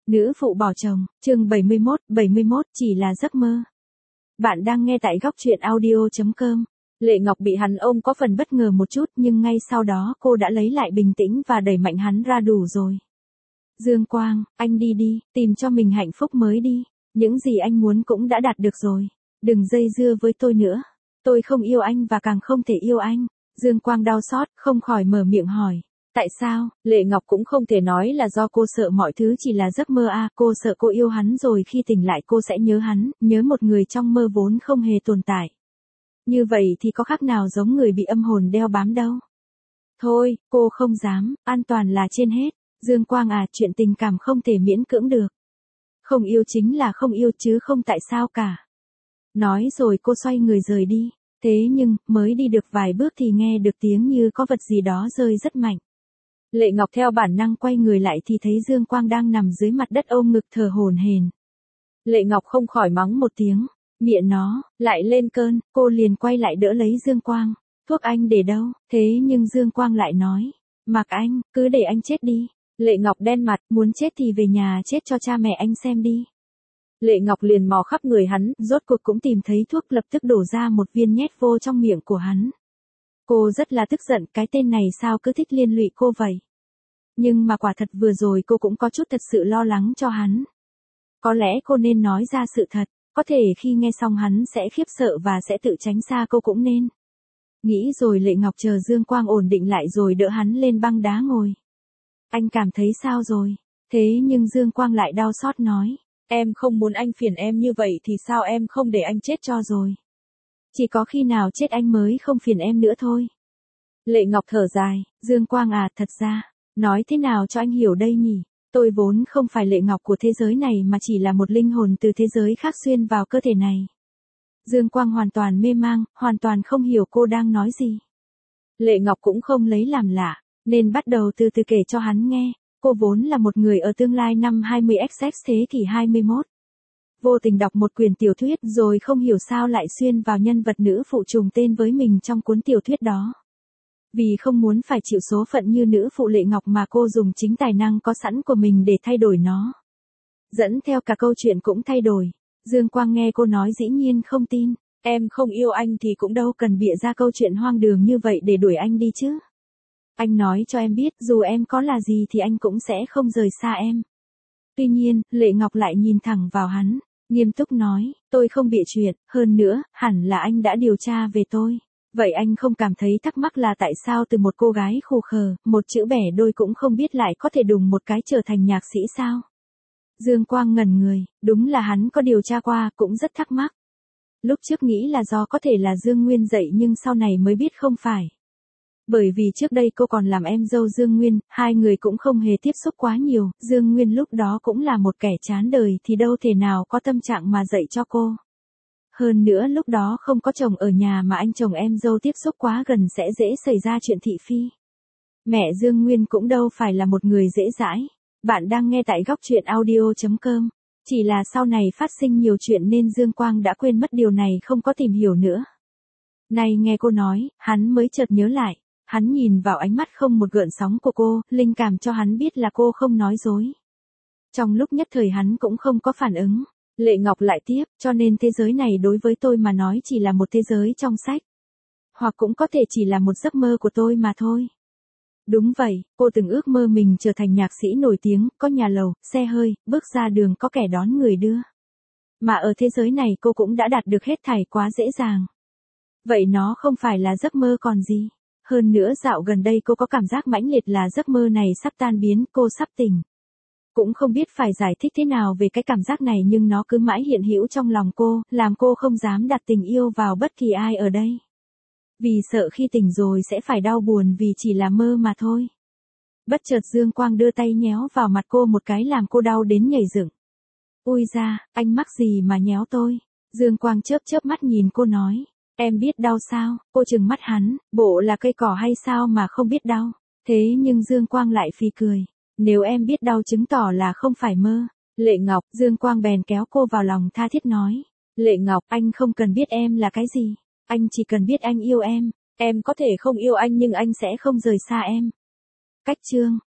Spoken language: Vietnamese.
Nữ phụ bỏ chồng, chương 71 chỉ là giấc mơ. Bạn đang nghe tại góc truyện audio.com. Lệ Ngọc bị hắn ôm có phần bất ngờ một chút nhưng ngay sau đó cô đã lấy lại bình tĩnh và đẩy mạnh hắn ra đủ rồi. Dương Quang, anh đi đi, tìm cho mình hạnh phúc mới đi. Những gì anh muốn cũng đã đạt được rồi. Đừng dây dưa với tôi nữa. Tôi không yêu anh và càng không thể yêu anh. Dương Quang đau xót, không khỏi mở miệng hỏi. Tại sao? Lệ Ngọc cũng không thể nói là do cô sợ mọi thứ chỉ là giấc mơ à, cô sợ cô yêu hắn rồi khi tỉnh lại cô sẽ nhớ hắn, nhớ một người trong mơ vốn không hề tồn tại. Như vậy thì có khác nào giống người bị âm hồn đeo bám đâu. Thôi, cô không dám, an toàn là trên hết. Dương Quang à, chuyện tình cảm không thể miễn cưỡng được. Không yêu chính là không yêu chứ không tại sao cả. Nói rồi cô xoay người rời đi. Thế nhưng, mới đi được vài bước thì nghe được tiếng như có vật gì đó rơi rất mạnh. Lệ Ngọc theo bản năng quay người lại thì thấy Dương Quang đang nằm dưới mặt đất ôm ngực thở hổn hển. Lệ Ngọc không khỏi mắng một tiếng, mẹ nó, lại lên cơn, cô liền quay lại đỡ lấy Dương Quang. Thuốc anh để đâu? Thế nhưng Dương Quang lại nói, mặc anh, cứ để anh chết đi. Lệ Ngọc đen mặt, muốn chết thì về nhà chết cho cha mẹ anh xem đi. Lệ Ngọc liền mò khắp người hắn, rốt cuộc cũng tìm thấy thuốc, lập tức đổ ra một viên nhét vô trong miệng của hắn. Cô rất là tức giận, cái tên này sao cứ thích liên lụy cô vậy. Nhưng mà quả thật vừa rồi cô cũng có chút thật sự lo lắng cho hắn. Có lẽ cô nên nói ra sự thật, có thể khi nghe xong hắn sẽ khiếp sợ và sẽ tự tránh xa cô cũng nên. Nghĩ rồi Lệ Ngọc chờ Dương Quang ổn định lại rồi đỡ hắn lên băng đá ngồi. Anh cảm thấy sao rồi? Thế nhưng Dương Quang lại đau xót nói. Em không muốn anh phiền em như vậy thì sao em không để anh chết cho rồi. Chỉ có khi nào chết anh mới không phiền em nữa thôi. Lệ Ngọc thở dài, Dương Quang à, thật ra, nói thế nào cho anh hiểu đây nhỉ? Tôi vốn không phải Lệ Ngọc của thế giới này mà chỉ là một linh hồn từ thế giới khác xuyên vào cơ thể này. Dương Quang hoàn toàn mê mang, hoàn toàn không hiểu cô đang nói gì. Lệ Ngọc cũng không lấy làm lạ, nên bắt đầu từ từ kể cho hắn nghe. Cô vốn là một người ở tương lai năm 20XX thế kỷ 21. Vô tình đọc một quyển tiểu thuyết rồi không hiểu sao lại xuyên vào nhân vật nữ phụ trùng tên với mình trong cuốn tiểu thuyết đó. Vì không muốn phải chịu số phận như nữ phụ Lệ Ngọc mà cô dùng chính tài năng có sẵn của mình để thay đổi nó. Dẫn theo cả câu chuyện cũng thay đổi. Dương Quang nghe cô nói dĩ nhiên không tin. Em không yêu anh thì cũng đâu cần bịa ra câu chuyện hoang đường như vậy để đuổi anh đi chứ. Anh nói cho em biết dù em có là gì thì anh cũng sẽ không rời xa em. Tuy nhiên, Lệ Ngọc lại nhìn thẳng vào hắn, nghiêm túc nói, tôi không bịa chuyện, hơn nữa, hẳn là anh đã điều tra về tôi. Vậy anh không cảm thấy thắc mắc là tại sao từ một cô gái khù khờ, một chữ bẻ đôi cũng không biết lại có thể đùng một cái trở thành nhạc sĩ sao? Dương Quang ngẩn người, đúng là hắn có điều tra qua, cũng rất thắc mắc. Lúc trước nghĩ là do có thể là Dương Nguyên dạy nhưng sau này mới biết không phải. Bởi vì trước đây cô còn làm em dâu Dương Nguyên, hai người cũng không hề tiếp xúc quá nhiều, Dương Nguyên lúc đó cũng là một kẻ chán đời thì đâu thể nào có tâm trạng mà dạy cho cô. Hơn nữa lúc đó không có chồng ở nhà mà anh chồng em dâu tiếp xúc quá gần sẽ dễ xảy ra chuyện thị phi. Mẹ Dương Nguyên cũng đâu phải là một người dễ dãi. Bạn đang nghe tại góc truyện audio.com. Chỉ là sau này phát sinh nhiều chuyện nên Dương Quang đã quên mất điều này không có tìm hiểu nữa. Nay nghe cô nói, hắn mới chợt nhớ lại. Hắn nhìn vào ánh mắt không một gợn sóng của cô, linh cảm cho hắn biết là cô không nói dối. Trong lúc nhất thời hắn cũng không có phản ứng. Lệ Ngọc lại tiếp, cho nên thế giới này đối với tôi mà nói chỉ là một thế giới trong sách. Hoặc cũng có thể chỉ là một giấc mơ của tôi mà thôi. Đúng vậy, cô từng ước mơ mình trở thành nhạc sĩ nổi tiếng, có nhà lầu, xe hơi, bước ra đường có kẻ đón người đưa. Mà ở thế giới này cô cũng đã đạt được hết thảy quá dễ dàng. Vậy nó không phải là giấc mơ còn gì. Hơn nữa dạo gần đây cô có cảm giác mãnh liệt là giấc mơ này sắp tan biến, cô sắp tỉnh. Cũng không biết phải giải thích thế nào về cái cảm giác này nhưng nó cứ mãi hiện hữu trong lòng cô, làm cô không dám đặt tình yêu vào bất kỳ ai ở đây. Vì sợ khi tỉnh rồi sẽ phải đau buồn vì chỉ là mơ mà thôi. Bất chợt Dương Quang đưa tay nhéo vào mặt cô một cái làm cô đau đến nhảy dựng. Ui da, anh mắc gì mà nhéo tôi? Dương Quang chớp chớp mắt nhìn cô nói. Em biết đau sao? Cô trừng mắt hắn, bộ là cây cỏ hay sao mà không biết đau? Thế nhưng Dương Quang lại phì cười. Nếu em biết đau chứng tỏ là không phải mơ. Lệ Ngọc, Dương Quang bèn kéo cô vào lòng tha thiết nói. Lệ Ngọc, anh không cần biết em là cái gì. Anh chỉ cần biết anh yêu em. Em có thể không yêu anh nhưng anh sẽ không rời xa em. Cách chương.